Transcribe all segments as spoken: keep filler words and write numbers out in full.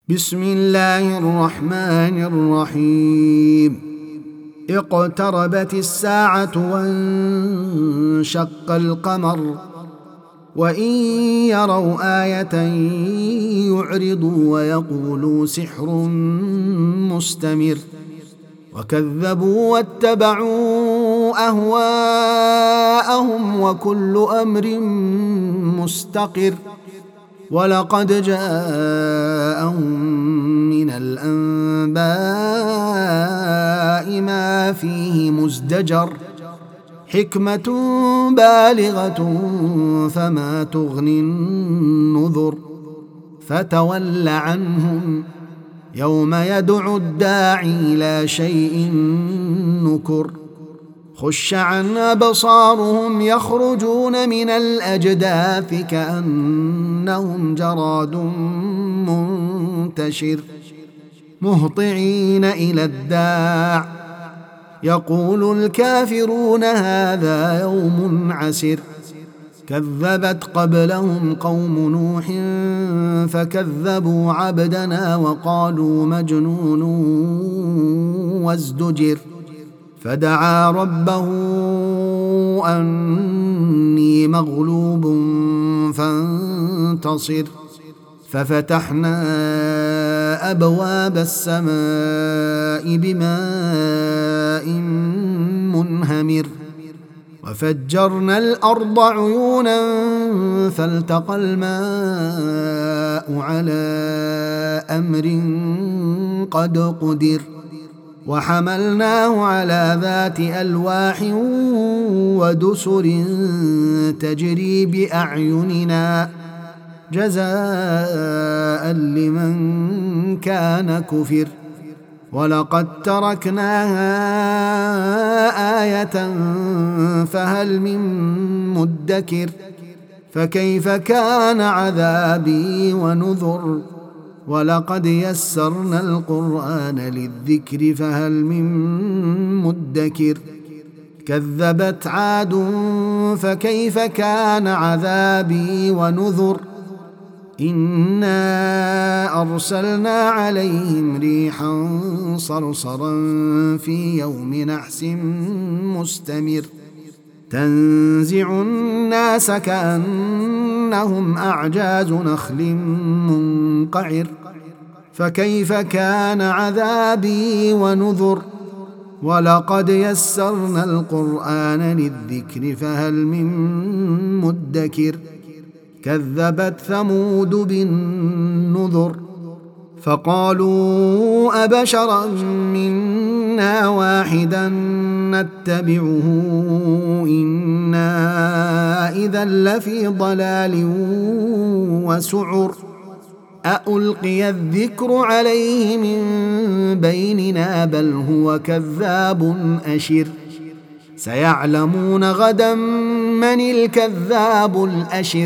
بسم الله الرحمن الرحيم اقتربت الساعة وانشق القمر وإن يروا آية يعرضوا ويقولوا سحر مستمر وكذبوا واتبعوا أهواءهم وكل أمر مستقر ولقد جاءهم من الأنباء ما فيه مزدجر حكمة بالغة فما تغني النذر فتول عنهم يوم يدعو الداعي إلى شيء نكر خش عن أبصارهم يخرجون من الأجداث كأنهم جراد منتشر مهطعين إلى الداع يقول الكافرون هذا يوم عسر كذبت قبلهم قوم نوح فكذبوا عبدنا وقالوا مجنون وازدجر فدعا ربه أني مغلوب فانتصر ففتحنا أبواب السماء بماء منهمر وفجرنا الأرض عيونا فالتقى الماء على أمر قد قدر وحملناه على ذات ألواح ودسر تجري بأعيننا جزاء لمن كان كفر ولقد تركناها آية فهل من مدكر فكيف كان عذابي ونذر ولقد يسرنا القرآن للذكر فهل من مدكر كذبت عاد فكيف كان عذابي ونذر إنا أرسلنا عليهم ريحا صرصرا في يوم نحس مستمر تنزع الناس كأنهم أعجاز نخل منقعر فكيف كان عذابي ونذر ولقد يسرنا القرآن للذكر فهل من مدكر كذبت ثمود بالنذر فقالوا أبشرا منا واحدا نتبعه إنا إذا لفي ضلال وسعر أألقي الذكر عليه من بيننا بل هو كذاب أشر سيعلمون غدا من الكذاب الأشر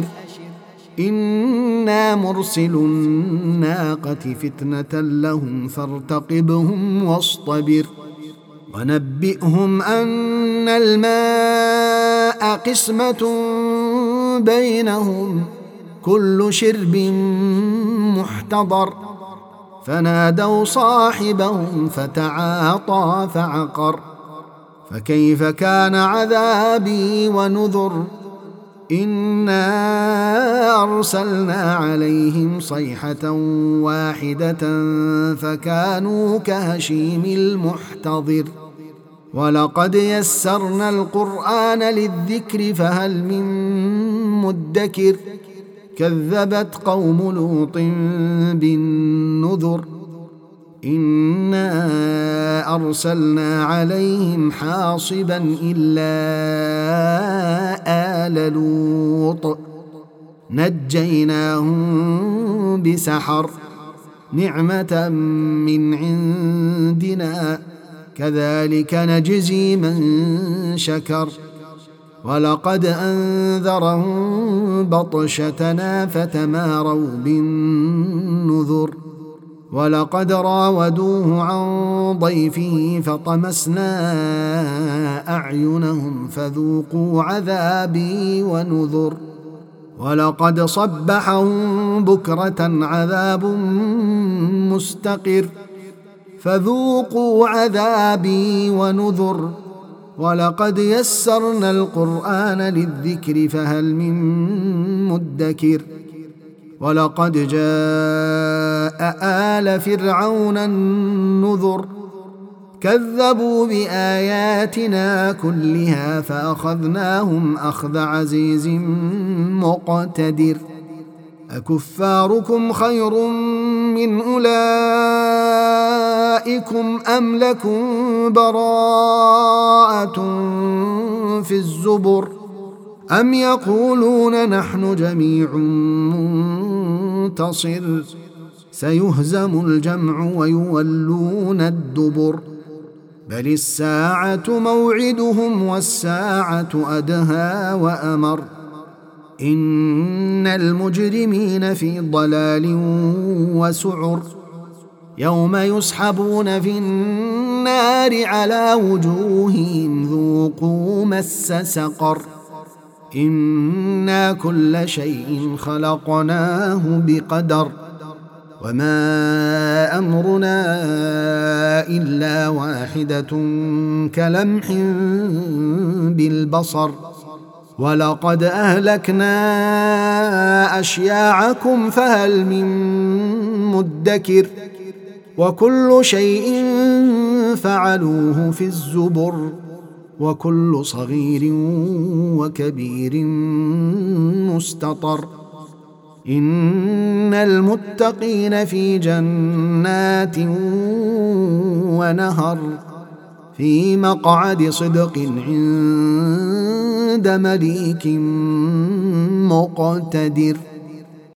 إنا مرسل الناقة فتنة لهم فارتقبهم واصطبر ونبئهم أن الماء قسمة بينهم كل شرب محتضر فنادوا صاحبهم فتعاطى فعقر فكيف كان عذابي ونذر إنا أرسلنا عليهم صيحة واحدة فكانوا كهشيم المحتضر ولقد يسرنا القرآن للذكر فهل من مدكر كذبت قوم لوط بالنذر إنا أرسلنا عليهم حاصبا إلا آل لوط نجيناهم بسحر نعمة من عندنا كذلك نجزي من شكر ولقد أنذرهم بطشتنا فتماروا بالنذر ولقد راودوه عن ضيفه فطمسنا أعينهم فذوقوا عذابي ونذر ولقد صبحهم بكرة عذاب مستقر فذوقوا عذابي ونذر ولقد يسرنا القرآن للذكر فهل من مدكر ولقد جاء آل فرعون النذر كذبوا بآياتنا كلها فأخذناهم أخذ عزيز مقتدر أكفاركم خير من أولئكم أم لكم براءة في الزبر أم يقولون نحن جميع منتصر سيهزم الجمع ويولون الدبر بل الساعة موعدهم والساعة أدهى وأمر إن المجرمين في ضلال وسعر يوم يسحبون في النار على وجوههم ذوقوا مس سقر إنا كل شيء خلقناه بقدر وما أمرنا إلا واحدة كلمح بالبصر ولقد أهلكنا أشياعكم فهل من مدكر وكل شيء فعلوه في الزبر وكل صغير وكبير مستطر إن المتقين في جنات ونهر في مقعد صدق عند مليك مقتدر.